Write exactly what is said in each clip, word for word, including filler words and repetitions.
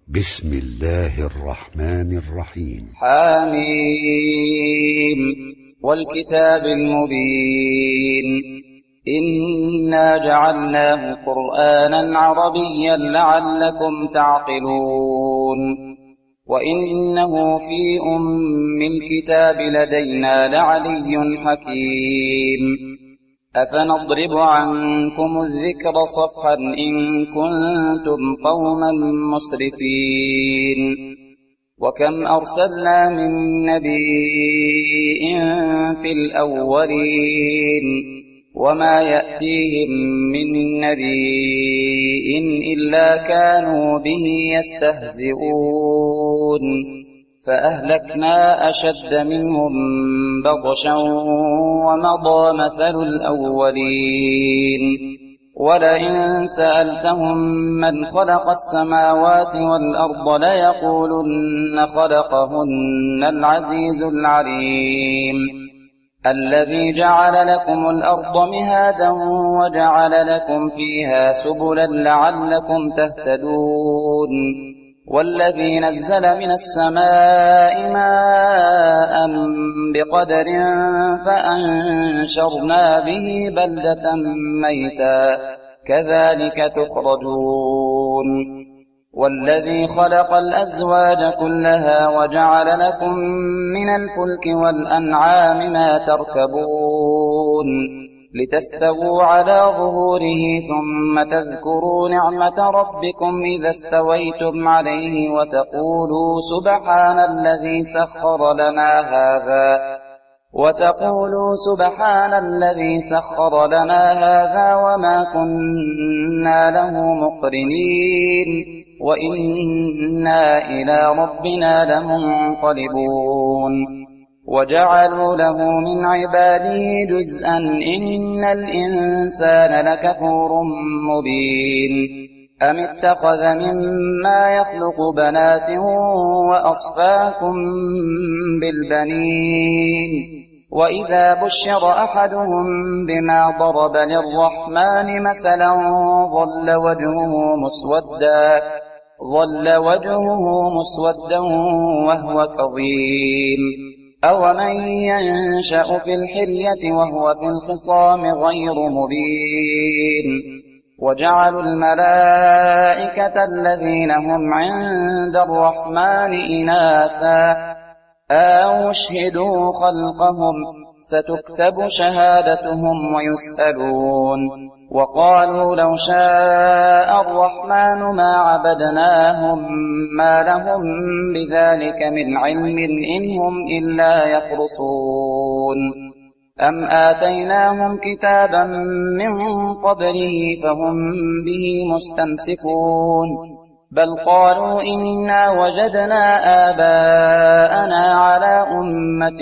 بسم الله الرحمن الرحيم. حميم والكتاب المبين إنا جعلناه قرآنا عربيا لعلكم تعقلون وإنه في أم الكتاب لدينا لعلي حكيم أفنضرب عنكم الذكر صفحا إن كنتم قوما مسرفين وكم أرسلنا من نبي في الأولين وما يأتيهم من نبي إلا كانوا به يستهزئون فأهلكنا أشد منهم بطشا ومضى مثل الأولين ولئن سألتهم من خلق السماوات والأرض ليقولن خلقهن العزيز العليم الذي جعل لكم الأرض مهادا وجعل لكم فيها سبلا لعلكم تهتدون والذي نزل من السماء ماء بقدر فأنشرنا به بلدة ميتا كذلك تخرجون والذي خلق الأزواج كلها وجعل لكم من الفلك والأنعام ما تركبون لتستووا على ظهوره ثم تذكروا نعمة ربكم إذا استويتم عليه وتقولوا سبحان الذي سخر لنا هذا وتقولوا سبحان الذي سخر لنا هذا وما كنا له مقرنين وإنا إلى ربنا لمنقلبون وجعلوا له من عباده جزءا إن الإنسان لكفور مبين أم اتخذ مما يخلق بنات وأصفاكم بالبنين وإذا بشر أحدهم بما ضرب للرحمن مثلا ظل وجهه مسودا ظل وجهه مسودا وهو كظيم أومن ينشأ في الحلية وهو في الخصام غير مبين وجعلوا الملائكة الذين هم عند الرحمن إناثا أو اشهدوا خلقهم ستكتب شهادتهم ويسألون وقالوا لو شاء الرحمن ما عبدناهم ما لهم بذلك من علم إن هم إلا يخرصون أم آتيناهم كتابا من قبله فهم به مستمسكون بل قالوا إنا وجدنا آباءنا على أمة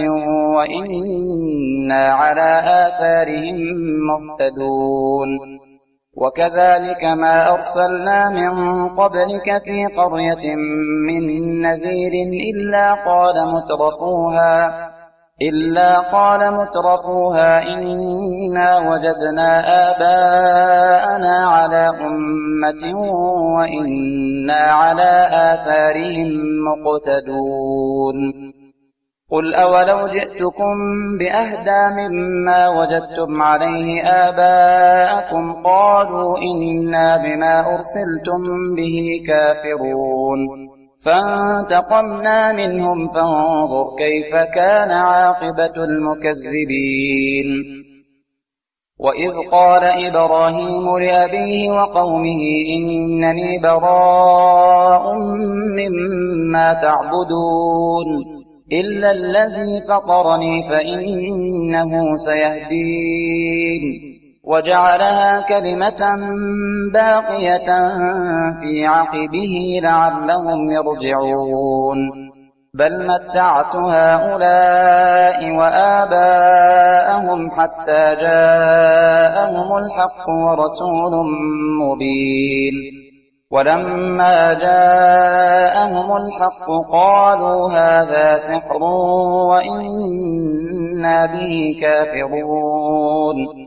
وإنا على آثارهم مهتدون وكذلك ما أرسلنا من قبلك في قرية من نذير إلا قال مترفوها إلا قال مترفوها إنا وجدنا آباءنا على أمة وإنا على آثارهم مقتدون قل أولو جئتكم بأهدى مما وجدتم عليه آباءكم قالوا إنا بما أرسلتم به كافرون فانتقمنا منهم فانظر كيف كان عاقبة المكذبين وإذ قال إبراهيم لأبيه وقومه إنني براء مما تعبدون إلا الذي فطرني فإنه سيهدين وجعلها كلمة باقية في عقبه لعلهم يرجعون بل متعت هؤلاء وآباءهم حتى جاءهم الحق ورسول مبين ولما جاءهم الحق قالوا هذا سحر وإنا به كافرون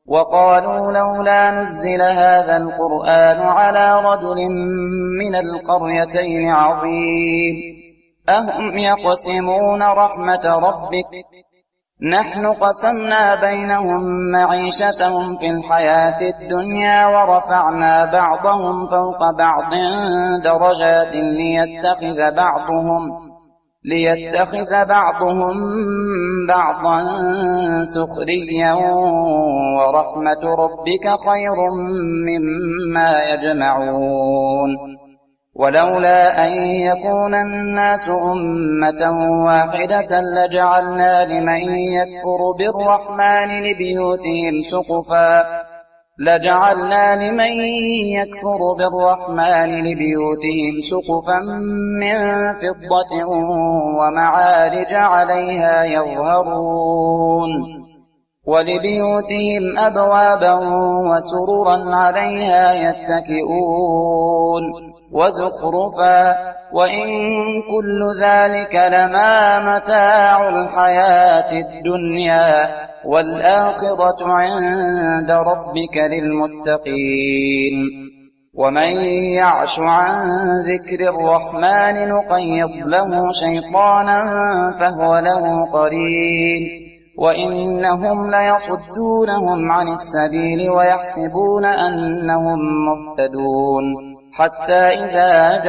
وقالوا لولا نزل هذا القرآن على رجل من القريتين عظيم أهم يقسمون رحمة ربك نحن قسمنا بينهم معيشتهم في الحياة الدنيا ورفعنا بعضهم فوق بعض درجات ليتخذ بعضهم ليتخذ بعضهم بعضا سخريا ورحمة ربك خير مما يجمعون ولولا أن يكون الناس أمة واحدة لجعلنا لمن يكفر بالرحمن لبيوتهم سقفا لجعلنا لمن يكفر بالرحمن لبيوتهم سقفا من فضة ومعارج عليها يظهرون ولبيوتهم أبوابا وسررا عليها يتكئون وزخرفا وإن كل ذلك لما متاع الحياة الدنيا والآخرة عند ربك للمتقين ومن يعش عن ذكر الرحمن نقيض له شيطانا فهو له قرين وإنهم ليصدونهم عن السبيل ويحسبون أنهم مهتدون حتى إذا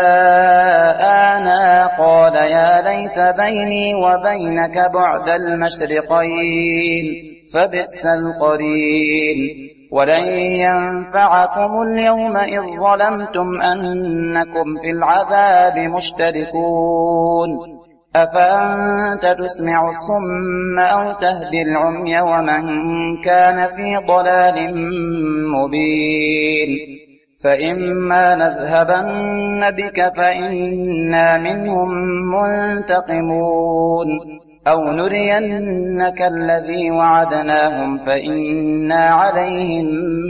جاءنا قال يا ليت بيني وبينك بعد المشرقين فبئس القرين ولن ينفعكم اليوم إذ ظلمتم أنكم في العذاب مشتركون أفأنت تسمع الصم أو تهدي العمي ومن كان في ضلال مبين فإما نذهبن بك فإنا منهم منتقمون أو نرينك الذي وعدناهم فإنا عليهم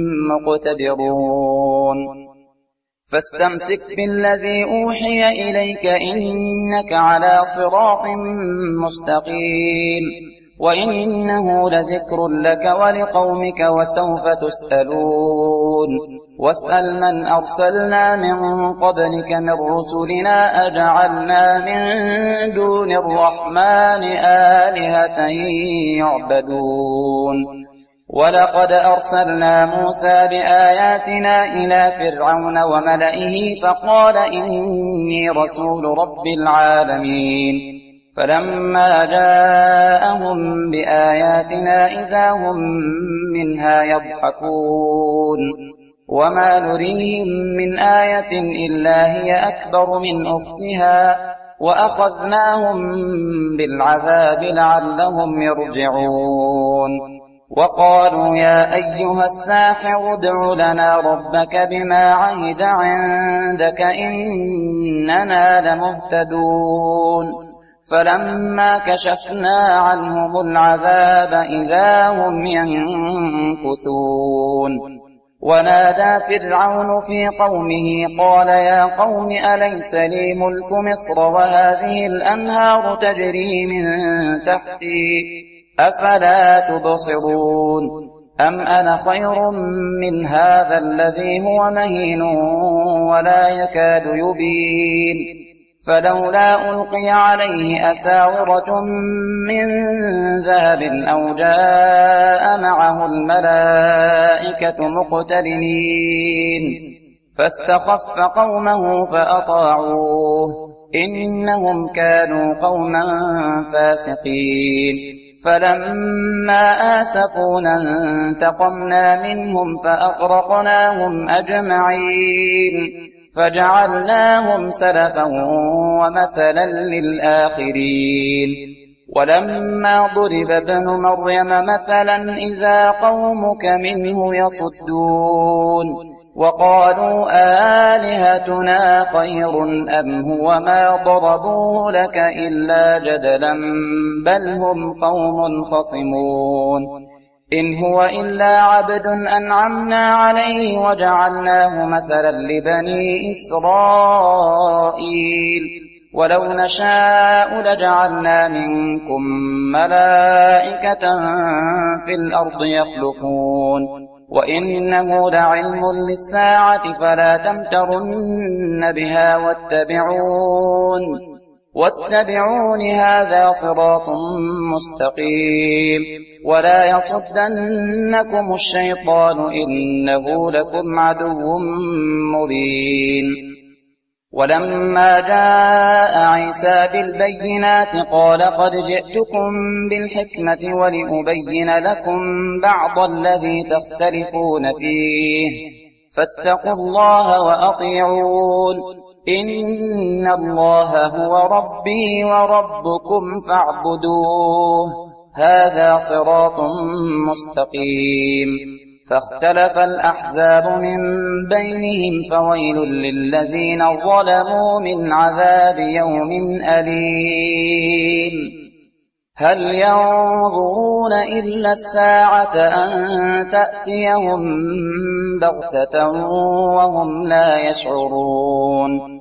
مقتدرون فاستمسك بالذي أوحي إليك إنك على صراط مستقيم وإنه لذكر لك ولقومك وسوف تسألون واسأل من أرسلنا من قبلك من رسلنا أجعلنا من دون الرحمن آلهة يعبدون ولقد أرسلنا موسى بآياتنا إلى فرعون وملئه فقال إني رسول رب العالمين فلما جاءهم بآياتنا إذا هم منها يضحكون وما نريهم من آية إلا هي أكبر من أختها وأخذناهم بالعذاب لعلهم يرجعون وقالوا يا أيها الساحر ادع لنا ربك بما عهد عندك إننا لمهتدون فلما كشفنا عنهم العذاب إذا هم ينكثون ونادى فرعون في قومه قال يا قوم أليس لي ملك مصر وهذه الأنهار تجري من تحتي أفلا تبصرون أم أنا خير من هذا الذي هو مهين ولا يكاد يبين فلولا ألقي عليه أساورة من ذهب أو جاء معه الملائكة مقترنين فاستخف قومه فأطاعوه إنهم كانوا قوما فاسقين فلما آسفونا انتقمنا منهم فأغرقناهم أجمعين فجعلناهم سلفا ومثلا للآخرين ولما ضرب ابن مريم مثلا إذا قومك منه يصدون وقالوا آلهتنا خير أم هو ما ضربوه لك إلا جدلا بل هم قوم خصمون إن هو إلا عبد أنعمنا عليه وجعلناه مثلا لبني إسرائيل ولو نشاء لجعلنا منكم ملائكة في الأرض يخلقون وإنه لعلم للساعة فلا تمترن بها واتبعون واتبعون هذا صراط مستقيم ولا يصدنكم الشيطان إنه لكم عدو مبين. ولما جاء عيسى بالبينات قال قد جئتكم بالحكمة ولأبين لكم بعض الذي تختلفون فيه فاتقوا الله وأطيعون إن الله هو ربي وربكم فاعبدوه هذا صراط مستقيم. فاختلف الأحزاب من بينهم فويل للذين ظلموا من عذاب يوم أليم. هل ينظرون إلا الساعة أن تأتيهم بغتة وهم لا يشعرون.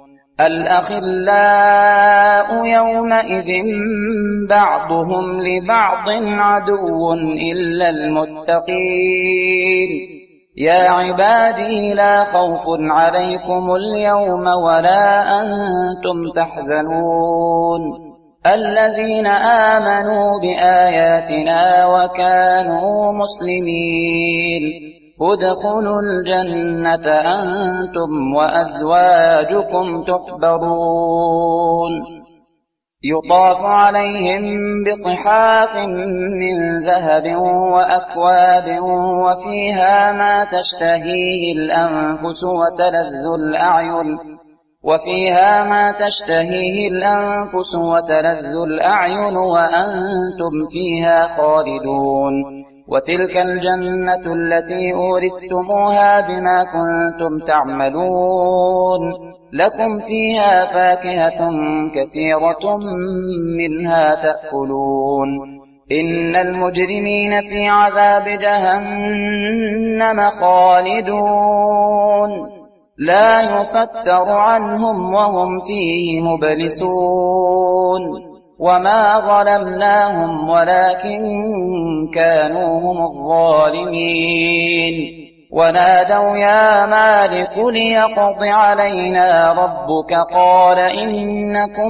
الأخلاء يومئذ بعضهم لبعض عدو إلا المتقين. يا عبادي لا خوف عليكم اليوم ولا أنتم تحزنون الذين آمنوا بآياتنا وكانوا مسلمين ادخلوا الجنة أنتم وأزواجكم تحبرون يطاف عليهم بصحاف من ذهب وأكواب وفيها ما تشتهيه الأنفس وتلذ الأعين وفيها ما تشتهيه الأنفس وتلذ الأعين وأنتم فيها خالدون وتلك الجنة التي أورثتموها بما كنتم تعملون لكم فيها فاكهة كثيرة منها تأكلون إن المجرمين في عذاب جهنم خالدون لا يفتر عنهم وهم فيه مبلسون وما ظلمناهم ولكن كانوا هم الظالمين ونادوا يا مالك ليقض علينا ربك قال إنكم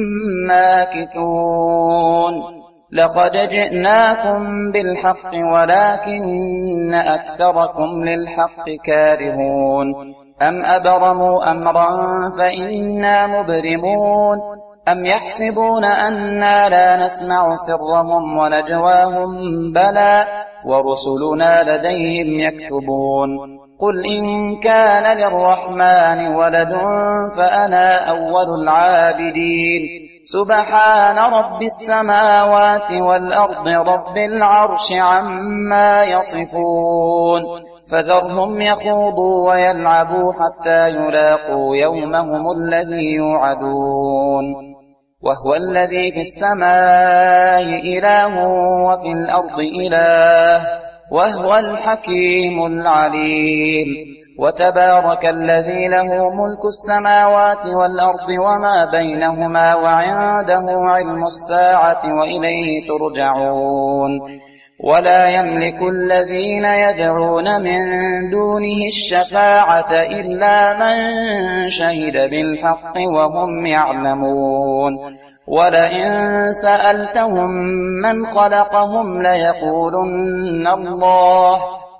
ماكثون لقد جئناكم بالحق ولكن أكثركم للحق كارهون أم أبرموا أمرا فإنا مبرمون أم يحسبون أنا لا نسمع سرهم ونجواهم بلى ورسلنا لديهم يكتبون قل إن كان للرحمن ولد فأنا أول العابدين سبحان رب السماوات والأرض رب العرش عما يصفون فذرهم يخوضوا ويلعبوا حتى يلاقوا يومهم الذي يوعدون وهو الذي في السماء إله وفي الأرض إله وهو الحكيم العليم وتبارك الذي له ملك السماوات والأرض وما بينهما وعنده علم الساعة وإليه ترجعون ولا يملك الذين يدعون من دونه الشفاعة إلا من شهد بالحق وهم يعلمون ولئن سألتهم من خلقهم ليقولن الله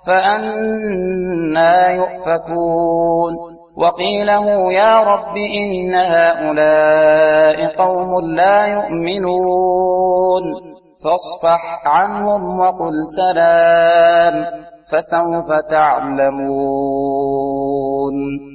فأنى يؤفكون وقيله يا رب إن هؤلاء قوم لا يؤمنون فاصفح عنهم وقل سلام فسوف تعلمون.